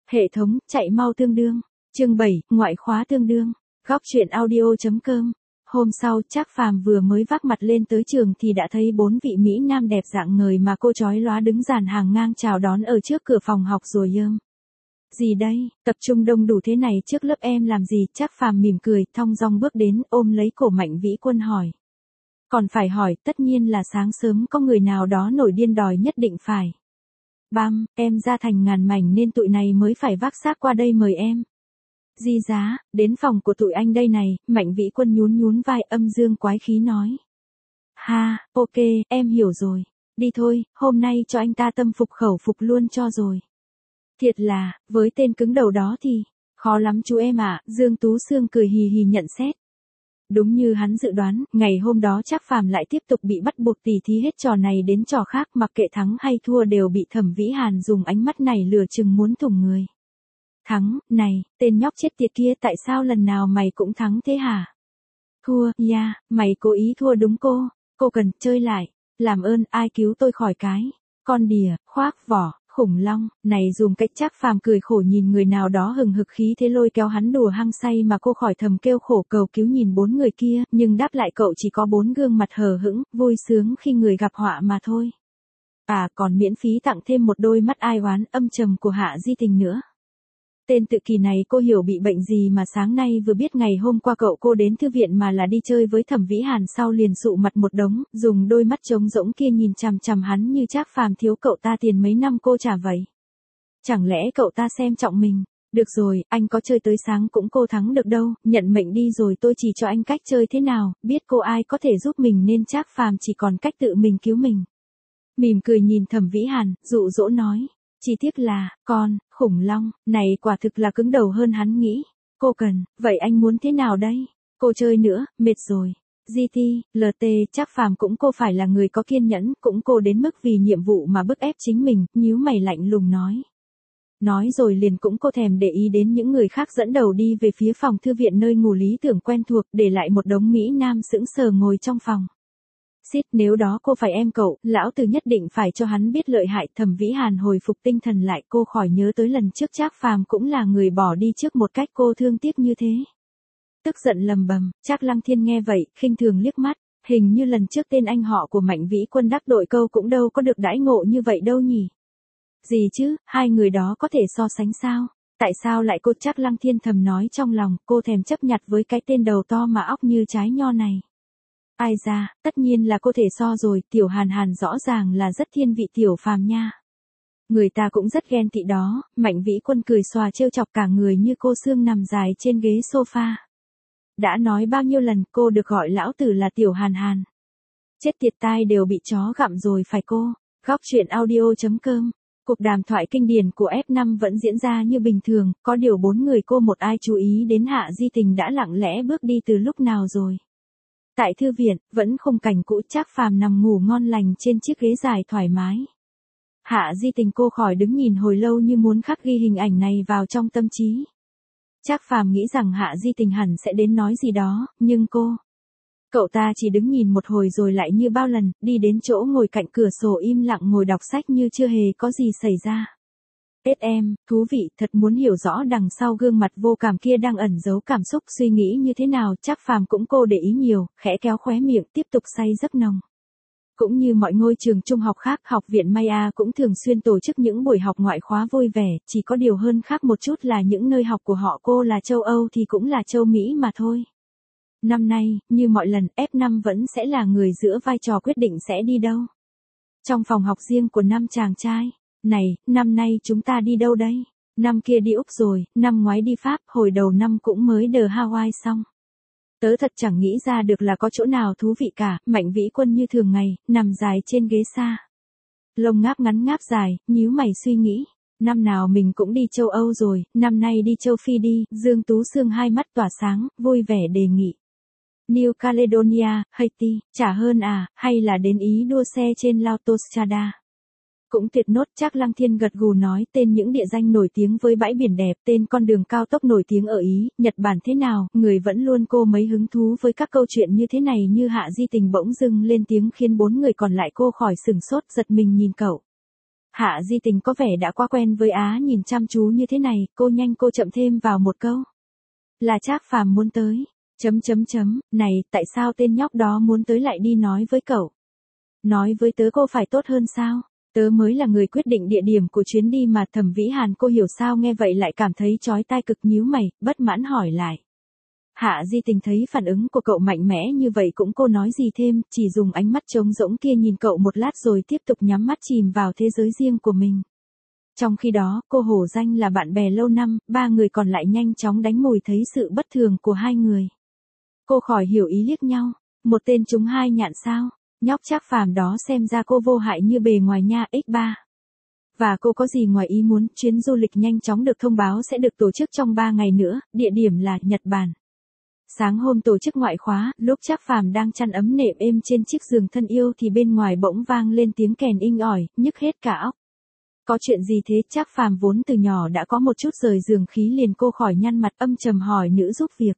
Hệ thống, chạy mau tương đương. Chương 7, ngoại khóa tương đương. Góc truyện audio.com. Hôm sau, Trác Phàm vừa mới vác mặt lên tới trường thì đã thấy 4 vị mỹ nam đẹp dạng ngời mà cô chói lóa đứng dàn hàng ngang chào đón ở trước cửa phòng học rồi ơm. Gì đây, tập trung đông đủ thế này trước lớp em làm gì? Trác Phàm mỉm cười, thong dong bước đến, ôm lấy cổ Mạnh Vĩ Quân hỏi. Còn phải hỏi, tất nhiên là sáng sớm có người nào đó nổi điên đòi nhất định phải. Bam, em ra thành ngàn mảnh nên tụi này mới phải vác xác qua đây mời em. Di giá, đến phòng của tụi anh đây này, Mạnh Vĩ Quân nhún vai âm dương quái khí nói. Ha, ok, em hiểu rồi. Đi thôi, hôm nay cho anh ta tâm phục khẩu phục luôn cho rồi. Thiệt là, với tên cứng đầu đó thì, khó lắm chú em ạ, Dương Tú Sương cười hì hì nhận xét. Đúng như hắn dự đoán, ngày hôm đó Trác Phàm lại tiếp tục bị bắt buộc tỉ thí hết trò này đến trò khác, mặc kệ thắng hay thua đều bị Thẩm Vĩ Hàn dùng ánh mắt này lừa chừng muốn thủng người. Thắng, này, tên nhóc chết tiệt kia, tại sao lần nào mày cũng thắng thế hả? Thua, yeah, mày cố ý thua đúng cô cần chơi lại, làm ơn ai cứu tôi khỏi cái con đỉa, khoác vỏ, khủng long, này dùng cách. Trác Phàm cười khổ nhìn người nào đó hừng hực khí thế lôi kéo hắn đùa hăng say mà cô khỏi thầm kêu khổ cầu cứu nhìn 4 người kia, nhưng đáp lại cậu chỉ có 4 gương mặt hờ hững, vui sướng khi người gặp họa mà thôi. À, còn miễn phí tặng thêm một đôi mắt ai oán âm trầm của Hạ Di Tình nữa. Tên tự kỷ này cô hiểu bị bệnh gì mà sáng nay vừa biết ngày hôm qua cô đến thư viện mà là đi chơi với Thẩm Vĩ Hàn sau liền sụ mặt một đống, dùng đôi mắt trống rỗng kia nhìn chằm chằm hắn như Trác Phàm thiếu cậu ta tiền mấy năm cô trả vậy. Chẳng lẽ cậu ta xem trọng mình? Được rồi, anh có chơi tới sáng cũng cô thắng được đâu, nhận mệnh đi rồi tôi chỉ cho anh cách chơi thế nào, biết cô ai có thể giúp mình nên Trác Phàm chỉ còn cách tự mình cứu mình. Mỉm cười nhìn Thẩm Vĩ Hàn, dụ dỗ nói. Chỉ tiếc là, con, khủng long, này quả thực là cứng đầu hơn hắn nghĩ. Cô cần, vậy anh muốn thế nào đây? Cô chơi nữa, mệt rồi. GT, LT, Trác Phàm cũng cô phải là người có kiên nhẫn, cũng cô đến mức vì nhiệm vụ mà bức ép chính mình, nhíu mày lạnh lùng nói. Nói rồi liền cũng cô thèm để ý đến những người khác dẫn đầu đi về phía phòng thư viện nơi ngủ lý tưởng quen thuộc, để lại một đống mỹ nam sững sờ ngồi trong phòng. Xít, nếu đó cô phải em cậu, lão tử nhất định phải cho hắn biết lợi hại. Thẩm Vĩ Hàn hồi phục tinh thần lại, cô khỏi nhớ tới lần trước Trác Phàm cũng là người bỏ đi trước một cách cô thương tiếc như thế. Tức giận lầm bầm, Trác Lăng Thiên nghe vậy, khinh thường liếc mắt, hình như lần trước tên anh họ của Mạnh Vĩ Quân đắc đội câu cũng đâu có được đãi ngộ như vậy đâu nhỉ. Gì chứ, hai người đó có thể so sánh sao? Tại sao lại cô? Trác Lăng Thiên thầm nói trong lòng, cô thèm chấp nhặt với cái tên đầu to mà óc như trái nho này. Ai ra, tất nhiên là cô thể so rồi, Tiểu Hàn Hàn rõ ràng là rất thiên vị Tiểu Phàm nha. Người ta cũng rất ghen tị đó. Mạnh Vĩ Quân cười xòa trêu chọc cả người như cô Sương nằm dài trên ghế sofa. Đã nói bao nhiêu lần cô được gọi lão tử là Tiểu Hàn Hàn. Chết tiệt, tai đều bị chó gặm rồi phải cô. Góc truyện audio.com. Cuộc đàm thoại kinh điển của F5 vẫn diễn ra như bình thường, có điều 4 người cô một ai chú ý đến Hạ Di Tình đã lặng lẽ bước đi từ lúc nào rồi. Tại thư viện, vẫn khung cảnh cũ, Trác Phàm nằm ngủ ngon lành trên chiếc ghế dài thoải mái. Hạ Di Tình cô khỏi đứng nhìn hồi lâu như muốn khắc ghi hình ảnh này vào trong tâm trí. Trác Phàm nghĩ rằng Hạ Di Tình hẳn sẽ đến nói gì đó, nhưng cậu ta chỉ đứng nhìn một hồi rồi lại như bao lần, đi đến chỗ ngồi cạnh cửa sổ im lặng ngồi đọc sách như chưa hề có gì xảy ra. Em, thú vị, thật muốn hiểu rõ đằng sau gương mặt vô cảm kia đang ẩn giấu cảm xúc suy nghĩ như thế nào. Trác Phàm cũng cô để ý nhiều, khẽ kéo khóe miệng tiếp tục say giấc nồng. Cũng như mọi ngôi trường trung học khác, học viện Maya cũng thường xuyên tổ chức những buổi học ngoại khóa vui vẻ, chỉ có điều hơn khác một chút là những nơi học của họ cô là châu Âu thì cũng là châu Mỹ mà thôi. Năm nay, như mọi lần, F5 vẫn sẽ là người giữa vai trò quyết định sẽ đi đâu. Trong phòng học riêng của 5 chàng trai. Này, năm nay chúng ta đi đâu đây? Năm kia đi Úc rồi, năm ngoái đi Pháp, hồi đầu năm cũng mới đờ Hawaii xong. Tớ thật chẳng nghĩ ra được là có chỗ nào thú vị cả. Mạnh Vĩ Quân như thường ngày, nằm dài trên ghế xa. Lông ngáp ngắn ngáp dài, nhíu mày suy nghĩ. Năm nào mình cũng đi châu Âu rồi, năm nay đi châu Phi đi. Dương Tú Sương hai mắt tỏa sáng, vui vẻ đề nghị. New Caledonia, Haiti, chả hơn à, hay là đến Ý đua xe trên Autostrada. Cũng tuyệt nốt. Trác Lăng Thiên gật gù nói tên những địa danh nổi tiếng với bãi biển đẹp, tên con đường cao tốc nổi tiếng ở Ý, Nhật Bản thế nào, người vẫn luôn cô mấy hứng thú với các câu chuyện như thế này. Như Hạ Di Tình bỗng dưng lên tiếng khiến 4 người còn lại cô khỏi sửng sốt giật mình nhìn cậu. Hạ Di Tình có vẻ đã quá quen với Á nhìn chăm chú như thế này, cô chậm thêm vào một câu. Là Trác Phàm muốn tới. Này, tại sao tên nhóc đó muốn tới lại đi nói với cậu? Nói với tớ cô phải tốt hơn sao? Tớ mới là người quyết định địa điểm của chuyến đi mà. Thẩm Vĩ Hàn cô hiểu sao nghe vậy lại cảm thấy chói tai cực, nhíu mày, bất mãn hỏi lại. Hạ Di Tình thấy phản ứng của cậu mạnh mẽ như vậy cũng cô nói gì thêm, chỉ dùng ánh mắt trống rỗng kia nhìn cậu một lát rồi tiếp tục nhắm mắt chìm vào thế giới riêng của mình. Trong khi đó, cô hổ danh là bạn bè lâu năm, ba người còn lại nhanh chóng đánh mồi thấy sự bất thường của hai người. Cô khỏi hiểu ý liếc nhau, một tên trúng hai nhạn sao, nhóc Trác Phàm đó xem ra cô vô hại như bề ngoài nha x3. Và cô có gì ngoài ý muốn, chuyến du lịch nhanh chóng được thông báo sẽ được tổ chức trong 3 ngày nữa, địa điểm là Nhật Bản. Sáng hôm tổ chức ngoại khóa, lúc Trác Phàm đang chăn ấm nệm êm trên chiếc giường thân yêu thì bên ngoài bỗng vang lên tiếng kèn inh ỏi, nhức hết cả óc. Có chuyện gì thế? Trác Phàm vốn từ nhỏ đã có một chút rời giường khí liền cô khỏi nhăn mặt âm trầm hỏi nữ giúp việc.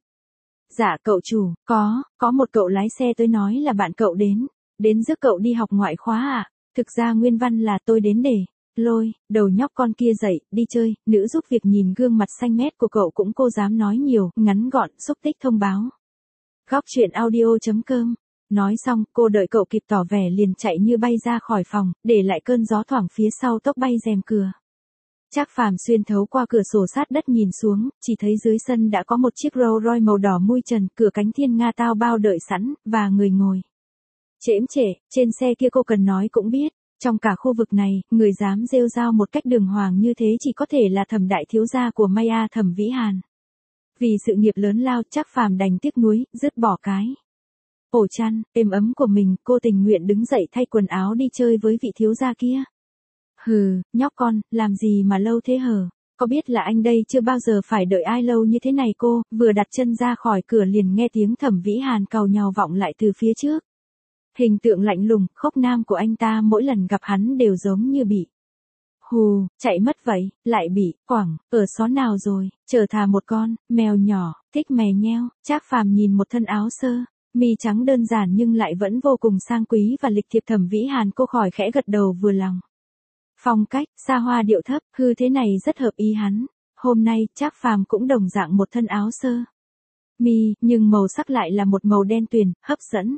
Dạ cậu chủ, có một cậu lái xe tới nói là bạn cậu đến rước cậu đi học ngoại khóa à? Thực ra nguyên văn là tôi đến để lôi đầu nhóc con kia dậy, đi chơi. Nữ giúp việc nhìn gương mặt xanh mét của cậu cũng cô dám nói nhiều, ngắn gọn, xúc tích thông báo. Góc truyện audio.com. Nói xong, cô đợi cậu kịp tỏ vẻ liền chạy như bay ra khỏi phòng, để lại cơn gió thoảng phía sau tốc bay rèm cửa. Trác Phàm xuyên thấu qua cửa sổ sát đất nhìn xuống, chỉ thấy dưới sân đã có một chiếc Rolls Royce màu đỏ mui trần, cửa cánh thiên nga tao bao đợi sẵn, và người ngồi. Chễm trễ, trên xe kia cô cần nói cũng biết, trong cả khu vực này, người dám rêu rao một cách đường hoàng như thế chỉ có thể là Thẩm đại thiếu gia của Maya Thẩm Vĩ Hàn. Vì sự nghiệp lớn lao, Trác Phàm đành tiếc nuối, dứt bỏ cái ổ chăn êm ấm của mình, cô tình nguyện đứng dậy thay quần áo đi chơi với vị thiếu gia kia. Hừ, nhóc con, làm gì mà lâu thế hở? Có biết là anh đây chưa bao giờ phải đợi ai lâu như thế này cô, vừa đặt chân ra khỏi cửa liền nghe tiếng Thẩm Vĩ Hàn càu nhàu vọng lại từ phía trước. Hình tượng lạnh lùng, khốc nam của anh ta mỗi lần gặp hắn đều giống như bị hù, chạy mất vậy, lại bị, quẳng, ở xó nào rồi, chờ thà một con, mèo nhỏ, thích mè nheo. Trác Phàm nhìn một thân áo sơ mi trắng đơn giản nhưng lại vẫn vô cùng sang quý và lịch thiệp Thẩm Vĩ Hàn cô khỏi khẽ gật đầu vừa lòng. Phong cách, xa hoa điệu thấp, thế này rất hợp ý hắn. Hôm nay, Trác Phàm cũng đồng dạng một thân áo sơ mi, nhưng màu sắc lại là một màu đen tuyền, hấp dẫn.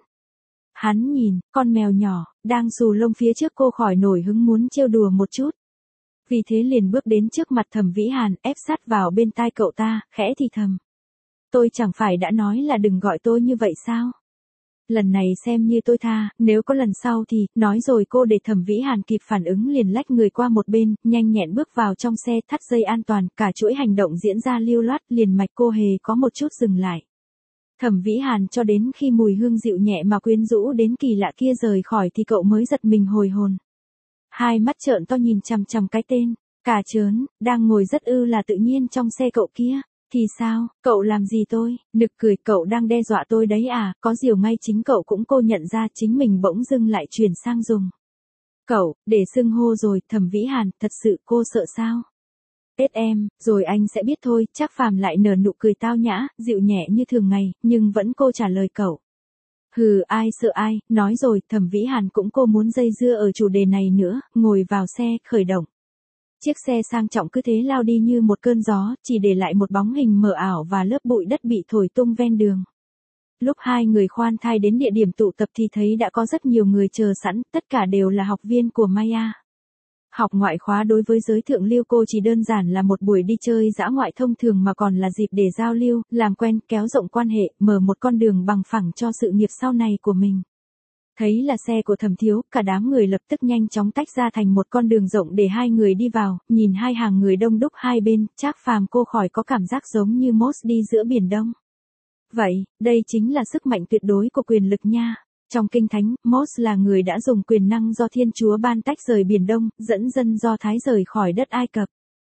Hắn nhìn, con mèo nhỏ, đang xù lông phía trước cô khỏi nổi hứng muốn trêu đùa một chút. Vì thế liền bước đến trước mặt Thẩm Vĩ Hàn, ép sát vào bên tai cậu ta, khẽ thì thầm. Tôi chẳng phải đã nói là đừng gọi tôi như vậy sao? Lần này xem như tôi tha, nếu có lần sau thì, nói rồi cô để Thẩm Vĩ Hàn kịp phản ứng liền lách người qua một bên, nhanh nhẹn bước vào trong xe, thắt dây an toàn, cả chuỗi hành động diễn ra lưu loát, liền mạch cô hề có một chút dừng lại. Thẩm Vĩ Hàn cho đến khi mùi hương dịu nhẹ mà quyến rũ đến kỳ lạ kia rời khỏi thì cậu mới giật mình hồi hồn. Hai mắt trợn to nhìn chằm chằm cái tên, cả trớn, đang ngồi rất là tự nhiên trong xe cậu kia. Thì sao, cậu làm gì tôi, nực cười, cậu đang đe dọa tôi đấy à, có điều ngay chính cậu cũng cô nhận ra chính mình bỗng dưng lại chuyển sang dùng cậu, để xưng hô rồi. Thẩm Vĩ Hàn, thật sự cô sợ sao? Tết em, rồi anh sẽ biết thôi. Trác Phàm lại nở nụ cười tao nhã, dịu nhẹ như thường ngày, nhưng vẫn cô trả lời cậu. Hừ, ai sợ ai, nói rồi. Thẩm Vĩ Hàn cũng cô muốn dây dưa ở chủ đề này nữa, ngồi vào xe, khởi động. Chiếc xe sang trọng cứ thế lao đi như một cơn gió, chỉ để lại một bóng hình mờ ảo và lớp bụi đất bị thổi tung ven đường. Lúc hai người khoan thai đến địa điểm tụ tập thì thấy đã có rất nhiều người chờ sẵn, tất cả đều là học viên của Maya. Học ngoại khóa đối với giới thượng lưu cô chỉ đơn giản là một buổi đi chơi dã ngoại thông thường mà còn là dịp để giao lưu, làm quen, kéo rộng quan hệ, mở một con đường bằng phẳng cho sự nghiệp sau này của mình. Thấy là xe của Thẩm thiếu, cả đám người lập tức nhanh chóng tách ra thành một con đường rộng để hai người đi vào, nhìn hai hàng người đông đúc hai bên, Trác Phàm cô khỏi có cảm giác giống như Moss đi giữa biển Đông. Vậy, đây chính là sức mạnh tuyệt đối của quyền lực nha. Trong Kinh Thánh, Moss là người đã dùng quyền năng do Thiên Chúa ban tách rời biển Đông, dẫn dân Do Thái rời khỏi đất Ai Cập.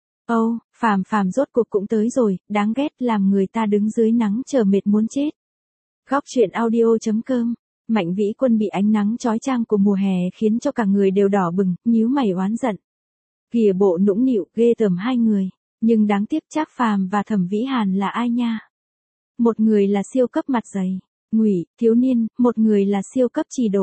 Phàm rốt cuộc cũng tới rồi, đáng ghét, làm người ta đứng dưới nắng chờ mệt muốn chết. Góc truyện audio.com. Mạnh Vĩ Quân bị ánh nắng chói chang của mùa hè khiến cho cả người đều đỏ bừng, nhíu mày oán giận. Kìa bộ nũng nịu, ghê tởm hai người, nhưng đáng tiếc Trác Phàm và Thẩm Vĩ Hàn là ai nha? Một người là siêu cấp mặt dày, ngụy, thiếu niên, một người là siêu cấp trì độn,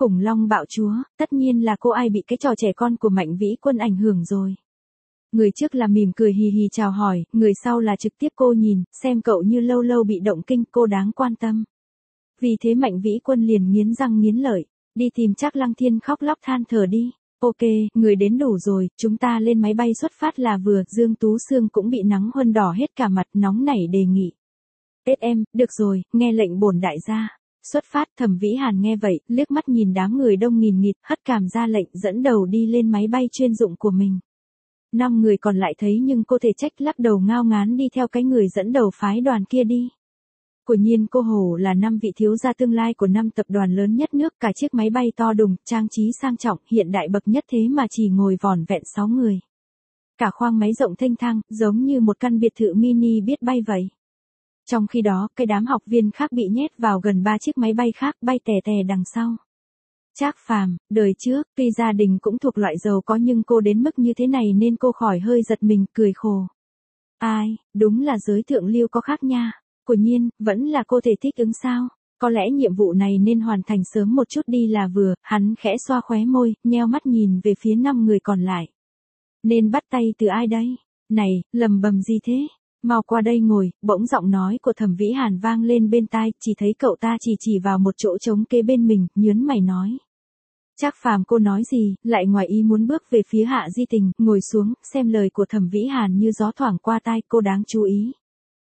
Khủng long bạo chúa, tất nhiên là cô ai bị cái trò trẻ con của Mạnh Vĩ Quân ảnh hưởng rồi. Người trước là mỉm cười hì hì chào hỏi, người sau là trực tiếp cô nhìn, xem cậu như lâu lâu bị động kinh, cô đáng quan tâm. Vì thế Mạnh Vĩ Quân liền nghiến răng nghiến lợi, đi tìm Trác Lăng Thiên khóc lóc than thở đi. Ok, người đến đủ rồi, chúng ta lên máy bay xuất phát là vừa. Dương Tú Sương cũng bị nắng huân đỏ hết cả mặt, nóng nảy đề nghị. Em, được rồi, nghe lệnh bổn đại gia. Xuất phát. Thẩm Vĩ Hàn nghe vậy, liếc mắt nhìn đám người đông nghìn nghịt, hất cảm ra lệnh dẫn đầu đi lên máy bay chuyên dụng của mình. 5 người còn lại thấy nhưng cô thể trách, lắc đầu ngao ngán đi theo cái người dẫn đầu phái đoàn kia đi. Quả nhiên cô Hồ là 5 vị thiếu gia tương lai của 5 tập đoàn lớn nhất nước, cả chiếc máy bay to đùng, trang trí sang trọng, hiện đại bậc nhất thế mà chỉ ngồi vỏn vẹn 6 người. Cả khoang máy rộng thênh thang, giống như một căn biệt thự mini biết bay vậy. Trong khi đó, cái đám học viên khác bị nhét vào gần 3 chiếc máy bay khác bay tè tè đằng sau. Trác Phàm, đời trước, tuy gia đình cũng thuộc loại giàu có nhưng cô đến mức như thế này nên cô khỏi hơi giật mình, cười khổ. Ai, đúng là giới thượng lưu có khác nha. Quả nhiên, vẫn là cô thể thích ứng sao. Có lẽ nhiệm vụ này nên hoàn thành sớm một chút đi là vừa. Hắn khẽ xoa khóe môi, nheo mắt nhìn về phía 5 người còn lại. Nên bắt tay từ ai đây? Này, lầm bầm gì thế? Mau qua đây ngồi. Bỗng giọng nói của Thẩm Vĩ Hàn vang lên bên tai, chỉ thấy cậu ta chỉ vào một chỗ trống kế bên mình, nhớn mày nói. Trác Phàm, cô nói gì? Lại ngoài ý muốn bước về phía Hạ Di Tình, ngồi xuống, xem lời của Thẩm Vĩ Hàn như gió thoảng qua tai, cô đáng chú ý.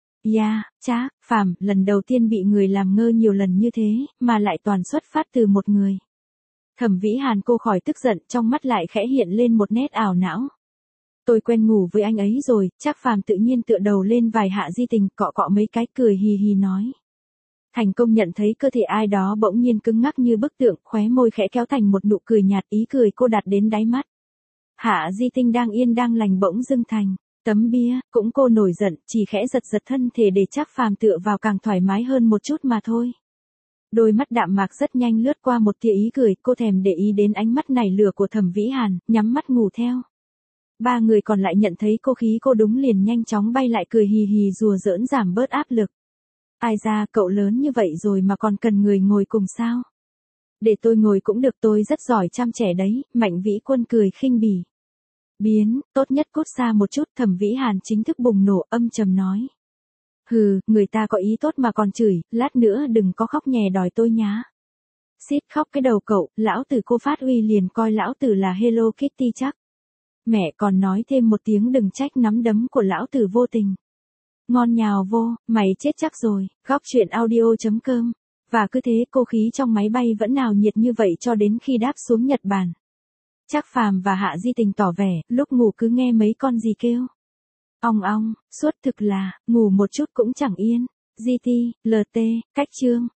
Trác Phàm, lần đầu tiên bị người làm ngơ nhiều lần như thế, mà lại toàn xuất phát từ một người. Thẩm Vĩ Hàn cô khỏi tức giận, trong mắt lại khẽ hiện lên một nét ảo não. Tôi quen ngủ với anh ấy rồi. Trác Phàm tự nhiên tựa đầu lên vai Hạ Di Tình, cọ cọ mấy cái, cười hì hì nói. Thành Công nhận thấy cơ thể ai đó bỗng nhiên cứng ngắc như bức tượng, khóe môi khẽ kéo thành một nụ cười nhạt, ý cười cô đạt đến đáy mắt. Hạ Di Tinh đang yên đang lành bỗng dưng thành tấm bia, cũng cô nổi giận, chỉ khẽ giật thân thể để Trác Phàm tựa vào càng thoải mái hơn một chút mà thôi. Đôi mắt đạm mạc rất nhanh lướt qua một tia ý cười, cô thèm để ý đến ánh mắt nảy lửa của Thẩm Vĩ Hàn, nhắm mắt ngủ theo. 3 người còn lại nhận thấy khí cô đúng liền nhanh chóng bay lại, cười hì hì rùa giỡn giảm bớt áp lực. Ai ra, cậu lớn như vậy rồi mà còn cần người ngồi cùng sao? Để tôi ngồi cũng được, tôi rất giỏi chăm trẻ đấy. Mạnh Vĩ Quân cười khinh bỉ. Biến, tốt nhất cút xa một chút. Thẩm Vĩ Hàn chính thức bùng nổ, âm trầm nói. Hừ, người ta có ý tốt mà còn chửi, lát nữa đừng có khóc nhè đòi tôi nhá. Xít khóc cái đầu cậu, lão tử cô phát uy liền coi lão tử là Hello Kitty chắc. Mẹ còn nói thêm một tiếng đừng trách nắm đấm của lão tử vô tình. Ngon nhào vô, mày chết chắc rồi. Góc truyện audio.com. Và cứ thế cô khí trong máy bay vẫn nào nhiệt như vậy cho đến khi đáp xuống Nhật Bản. Trác Phàm và Hạ Di Tình tỏ vẻ, lúc ngủ cứ nghe mấy con gì kêu. Ong ong, suốt thực là, ngủ một chút cũng chẳng yên. GT, LT, cách chương.